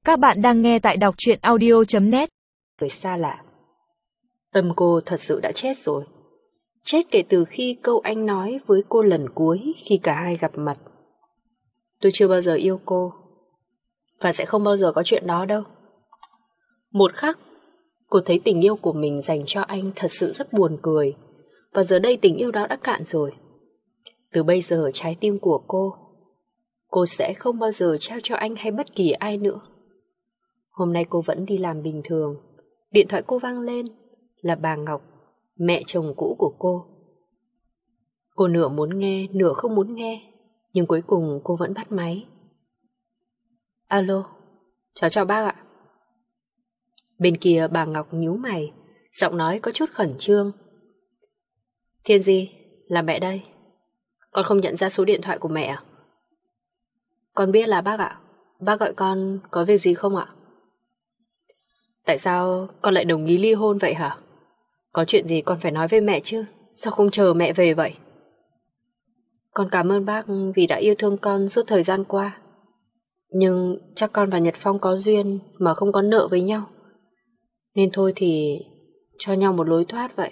Các bạn đang nghe tại đọc truyện audio.net. Người xa lạ. Tâm cô thật sự đã chết rồi. Chết kể từ khi câu anh nói với cô lần cuối khi cả hai gặp mặt. Tôi chưa bao giờ yêu cô, và sẽ không bao giờ có chuyện đó đâu. Một khắc, cô thấy tình yêu của mình dành cho anh thật sự rất buồn cười. Và giờ đây tình yêu đó đã cạn rồi. Từ bây giờ trái tim của cô sẽ không bao giờ trao cho anh hay bất kỳ ai nữa. Hôm nay cô vẫn đi làm bình thường. Điện thoại cô vang lên, là bà Ngọc, mẹ chồng cũ của cô. Cô nửa muốn nghe, nửa không muốn nghe, nhưng cuối cùng cô vẫn bắt máy. Alo, cháu chào bác ạ. Bên kia bà Ngọc nhíu mày, giọng nói có chút khẩn trương. Thiên Di, là mẹ đây. Con không nhận ra số điện thoại của mẹ à? Con biết là bác ạ. Bác gọi con có việc gì không ạ? Tại sao con lại đồng ý ly hôn vậy hả? Có chuyện gì con phải nói với mẹ chứ? Sao không chờ mẹ về vậy? Con cảm ơn bác vì đã yêu thương con suốt thời gian qua. Nhưng chắc con và Nhật Phong có duyên mà không có nợ với nhau. Nên thôi thì cho nhau một lối thoát vậy.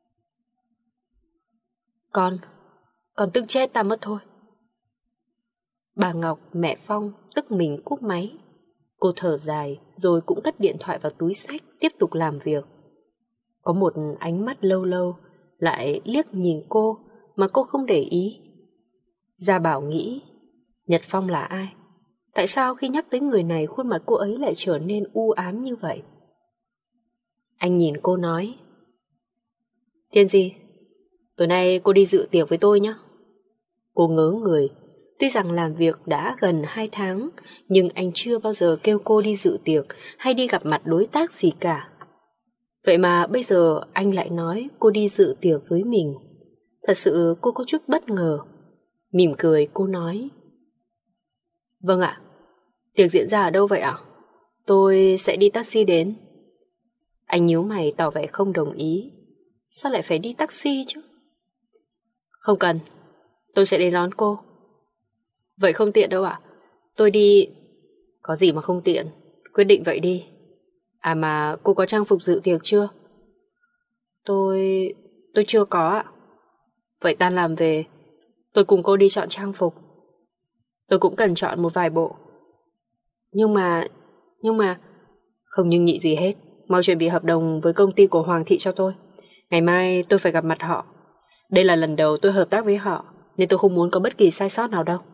Con tức chết ta mất thôi. Bà Ngọc, mẹ Phong tức mình cúp máy. Cô thở dài rồi cũng cất điện thoại vào túi xách, tiếp tục làm việc. Có một ánh mắt lâu lâu lại liếc nhìn cô mà cô không để ý. Gia Bảo nghĩ, Nhật Phong là ai? Tại sao khi nhắc tới người này khuôn mặt cô ấy lại trở nên u ám như vậy? Anh nhìn cô nói, Thiên Di, tối nay cô đi dự tiệc với tôi nhé. Cô ngớ người. Tuy rằng làm việc đã gần 2 tháng, nhưng anh chưa bao giờ kêu cô đi dự tiệc hay đi gặp mặt đối tác gì cả. Vậy mà bây giờ anh lại nói cô đi dự tiệc với mình. Thật sự cô có chút bất ngờ. Mỉm cười cô nói, vâng ạ. Tiệc diễn ra ở đâu vậy ạ? Tôi sẽ đi taxi đến. Anh nhíu mày tỏ vẻ không đồng ý. Sao lại phải đi taxi chứ? Không cần, tôi sẽ đến đón cô. Vậy không tiện đâu ạ. Tôi đi... Có gì mà không tiện, quyết định vậy đi. À mà cô có trang phục dự tiệc chưa? Tôi chưa có ạ. Vậy tan làm về, tôi cùng cô đi chọn trang phục. Tôi cũng cần chọn một vài bộ. Nhưng mà... Không nhưng nhị gì hết. Mau chuẩn bị hợp đồng với công ty của Hoàng Thị cho tôi. Ngày mai tôi phải gặp mặt họ. Đây là lần đầu tôi hợp tác với họ, nên tôi không muốn có bất kỳ sai sót nào đâu.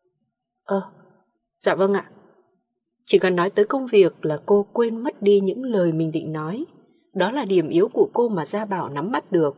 Dạ vâng ạ. Chỉ cần nói tới công việc là cô quên mất đi những lời mình định nói. Đó là điểm yếu của cô mà Gia Bảo nắm bắt được.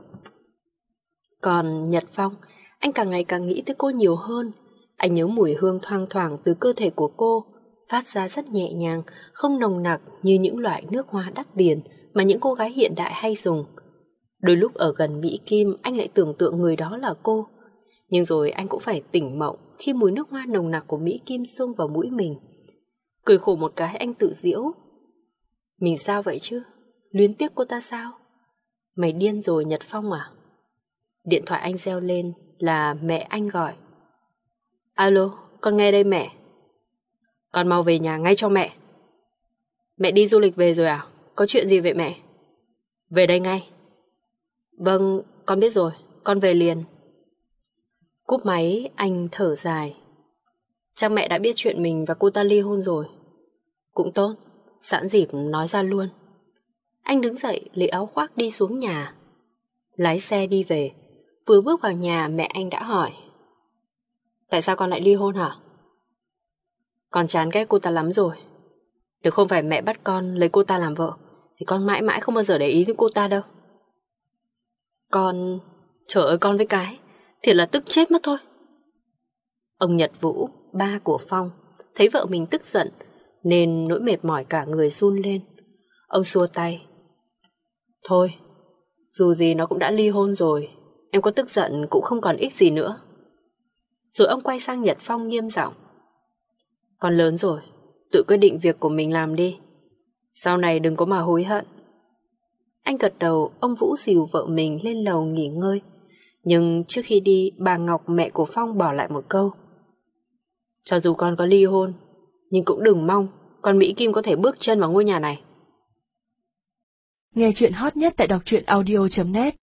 Còn Nhật Phong, anh càng ngày càng nghĩ tới cô nhiều hơn. Anh nhớ mùi hương thoang thoảng từ cơ thể của cô, phát ra rất nhẹ nhàng, không nồng nặc như những loại nước hoa đắt tiền mà những cô gái hiện đại hay dùng. Đôi lúc ở gần Mỹ Kim, anh lại tưởng tượng người đó là cô. Nhưng rồi anh cũng phải tỉnh mộng khi mùi nước hoa nồng nặc của Mỹ Kim xông vào mũi mình. Cười khổ một cái, anh tự giễu. Mình sao vậy chứ? Luyến tiếc cô ta sao? Mày điên rồi Nhật Phong à? Điện thoại anh reo lên là mẹ anh gọi. Alo, con nghe đây mẹ. Con mau về nhà ngay cho mẹ. Mẹ đi du lịch về rồi à? Có chuyện gì vậy mẹ? Về đây ngay. Vâng, con biết rồi, con về liền. Cúp máy, anh thở dài. Chắc mẹ đã biết chuyện mình và cô ta ly hôn rồi. Cũng tốt, sẵn dịp nói ra luôn. Anh đứng dậy lấy áo khoác đi xuống nhà. Lái xe đi về. Vừa bước vào nhà mẹ anh đã hỏi, tại sao con lại ly hôn hả? Con chán ghét cô ta lắm rồi. Nếu không phải mẹ bắt con lấy cô ta làm vợ thì con mãi mãi không bao giờ để ý đến cô ta đâu. Con... Trời ơi con với cái thiệt là tức chết mất thôi. Ông Nhật Vũ, ba của Phong, thấy vợ mình tức giận nên nỗi mệt mỏi cả người run lên. Ông xua tay. Thôi, dù gì nó cũng đã ly hôn rồi, em có tức giận cũng không còn ích gì nữa. Rồi ông quay sang Nhật Phong nghiêm giọng. Con lớn rồi, tự quyết định việc của mình làm đi. Sau này đừng có mà hối hận. Anh gật đầu, ông Vũ dìu vợ mình lên lầu nghỉ ngơi. Nhưng trước khi đi, bà Ngọc mẹ của Phong bỏ lại một câu. Cho dù con có ly hôn, nhưng cũng đừng mong con Mỹ Kim có thể bước chân vào ngôi nhà này. Nghe chuyện hot nhất tại đọc truyện audio.net